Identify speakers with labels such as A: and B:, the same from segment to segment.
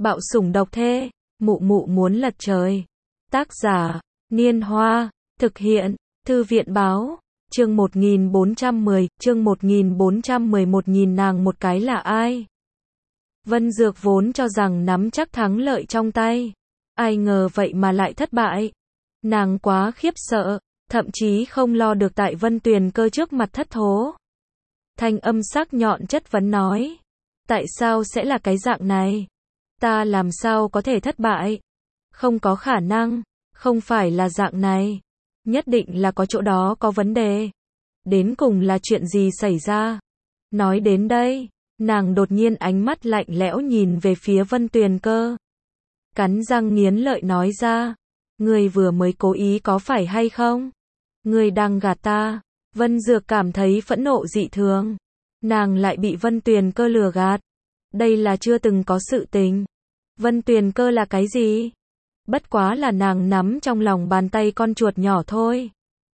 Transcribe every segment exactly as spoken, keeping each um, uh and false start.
A: Bạo sủng độc thê, mụ mụ muốn lật trời. Tác giả, Niên Hoa, thực hiện, Thư viện báo, chương một nghìn bốn trăm mười, chương một nghìn bốn trăm mười một nhìn nàng một cái là ai? Vân Dược vốn cho rằng nắm chắc thắng lợi trong tay. Ai ngờ vậy mà lại thất bại. Nàng quá khiếp sợ, thậm chí không lo được tại Vân Tuyền Cơ trước mặt thất thố. Thanh âm sắc nhọn chất vấn nói. Tại sao sẽ là cái dạng này? Ta làm sao có thể thất bại? Không có khả năng, không phải là dạng này. Nhất định là có chỗ đó có vấn đề. Đến cùng là chuyện gì xảy ra? Nói đến đây, nàng đột nhiên ánh mắt lạnh lẽo nhìn về phía Vân Tuyền Cơ. Cắn răng nghiến lợi nói ra. Ngươi vừa mới cố ý có phải hay không? Ngươi đang gạt ta. Vân Dược cảm thấy phẫn nộ dị thường. Nàng lại bị Vân Tuyền Cơ lừa gạt. Đây là chưa từng có sự tình. Vân Tuyền Cơ là cái gì? Bất quá là nàng nắm trong lòng bàn tay con chuột nhỏ thôi.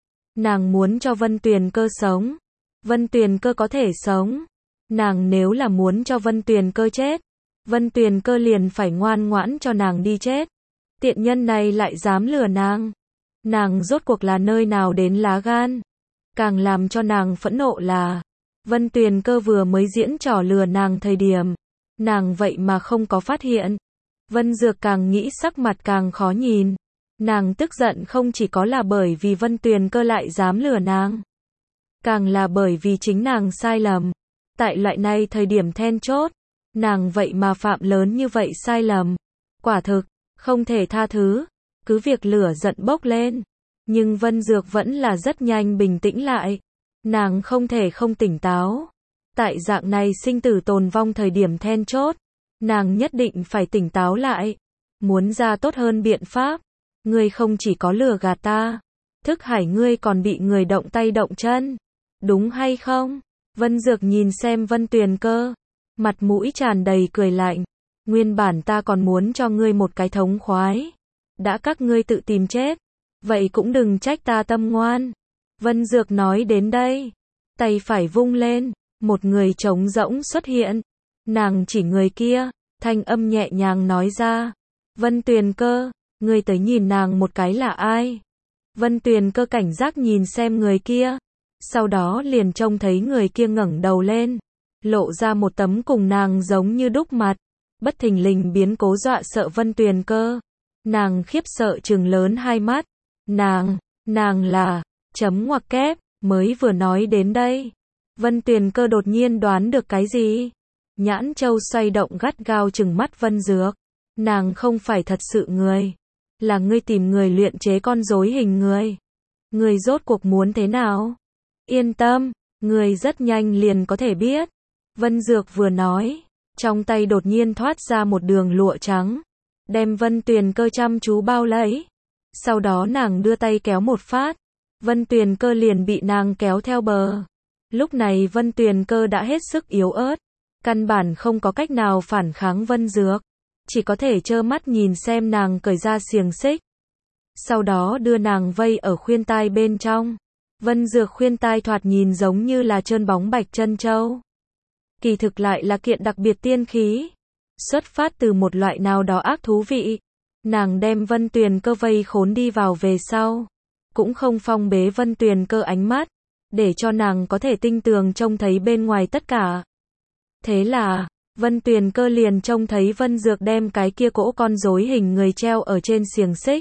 A: Nàng muốn cho Vân Tuyền Cơ sống. Vân Tuyền Cơ có thể sống. Nàng nếu là muốn cho Vân Tuyền Cơ chết, Vân Tuyền Cơ liền phải ngoan ngoãn cho nàng đi chết. Tiện nhân này lại dám lừa nàng. Nàng rốt cuộc là nơi nào đến lá gan? Càng làm cho nàng phẫn nộ là Vân Tuyền Cơ vừa mới diễn trò lừa nàng thời điểm, nàng vậy mà không có phát hiện. Vân Dược càng nghĩ sắc mặt càng khó nhìn. Nàng tức giận không chỉ có là bởi vì Vân Tuyền Cơ lại dám lừa nàng, càng là bởi vì chính nàng sai lầm. Tại loại này thời điểm then chốt, nàng vậy mà phạm lớn như vậy sai lầm. Quả thực, không thể tha thứ. Cứ việc lửa giận bốc lên, nhưng Vân Dược vẫn là rất nhanh bình tĩnh lại. Nàng không thể không tỉnh táo. Tại dạng này sinh tử tồn vong thời điểm then chốt, nàng nhất định phải tỉnh táo lại. Muốn ra tốt hơn biện pháp. Ngươi không chỉ có lừa gạt ta, Thức Hải ngươi còn bị người động tay động chân. Đúng hay không? Vân Dược nhìn xem Vân Tuyền Cơ, mặt mũi tràn đầy cười lạnh. Nguyên bản ta còn muốn cho ngươi một cái thống khoái. Đã các ngươi tự tìm chết, vậy cũng đừng trách ta tâm ngoan. Vân Dược nói đến đây, tay phải vung lên, một người trống rỗng xuất hiện. Nàng chỉ người kia, thanh âm nhẹ nhàng nói ra. Vân Tuyền Cơ, ngươi tới nhìn nàng một cái là ai? Vân Tuyền Cơ cảnh giác nhìn xem người kia. Sau đó liền trông thấy người kia ngẩng đầu lên, lộ ra một tấm cùng nàng giống như đúc mặt. Bất thình lình biến cố dọa sợ Vân Tuyền Cơ. Nàng khiếp sợ trừng lớn hai mắt. Nàng, nàng là, chấm ngoặc kép, mới vừa nói đến đây. Vân Tuyền Cơ đột nhiên đoán được cái gì? Nhãn châu xoay động gắt gao trừng mắt Vân Dược. Nàng không phải thật sự người. Là ngươi tìm người luyện chế con rối hình người. Ngươi rốt cuộc muốn thế nào? Yên tâm, ngươi rất nhanh liền có thể biết. Vân Dược vừa nói, trong tay đột nhiên thoát ra một đường lụa trắng, đem Vân Tuyền Cơ chăm chú bao lấy. Sau đó nàng đưa tay kéo một phát, Vân Tuyền Cơ liền bị nàng kéo theo bờ. Lúc này Vân Tuyền Cơ đã hết sức yếu ớt, căn bản không có cách nào phản kháng Vân Dược, chỉ có thể trơ mắt nhìn xem nàng cởi ra xiềng xích. Sau đó đưa nàng vây ở khuyên tai bên trong. Vân Dược khuyên tai thoạt nhìn giống như là trơn bóng bạch chân châu, kỳ thực lại là kiện đặc biệt tiên khí, xuất phát từ một loại nào đó ác thú vị. Nàng đem Vân Tuyền Cơ vây khốn đi vào về sau, cũng không phong bế Vân Tuyền Cơ ánh mắt, để cho nàng có thể tinh tường trông thấy bên ngoài tất cả. Thế là, Vân Tuyền Cơ liền trông thấy Vân Dược đem cái kia cỗ con rối hình người treo ở trên xiềng xích.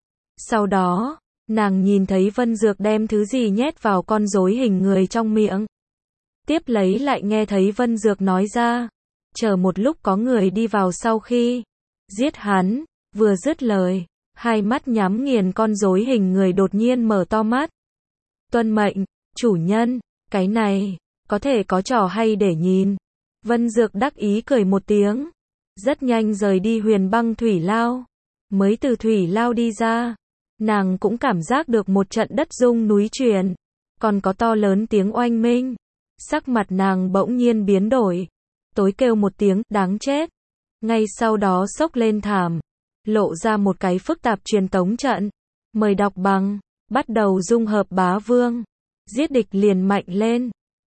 A: Sau đó, nàng nhìn thấy Vân Dược đem thứ gì nhét vào con rối hình người trong miệng. Tiếp lấy lại nghe thấy Vân Dược nói ra, chờ một lúc có người đi vào sau khi giết hắn. Vừa dứt lời, hai mắt nhắm nghiền con rối hình người đột nhiên mở to mắt. Tuân mệnh, chủ nhân, cái này, có thể có trò hay để nhìn. Vân Dược đắc ý cười một tiếng, rất nhanh rời đi Huyền Băng Thủy Lao. Mới từ Thủy Lao đi ra, nàng cũng cảm giác được một trận đất rung núi chuyển, còn có to lớn tiếng oanh minh. Sắc mặt nàng bỗng nhiên biến đổi, tối kêu một tiếng, đáng chết. Ngay sau đó xốc lên thảm, lộ ra một cái phức tạp truyền tống trận. Mời đọc bằng, bắt đầu dung hợp bá vương. Giết địch liền mạnh lên.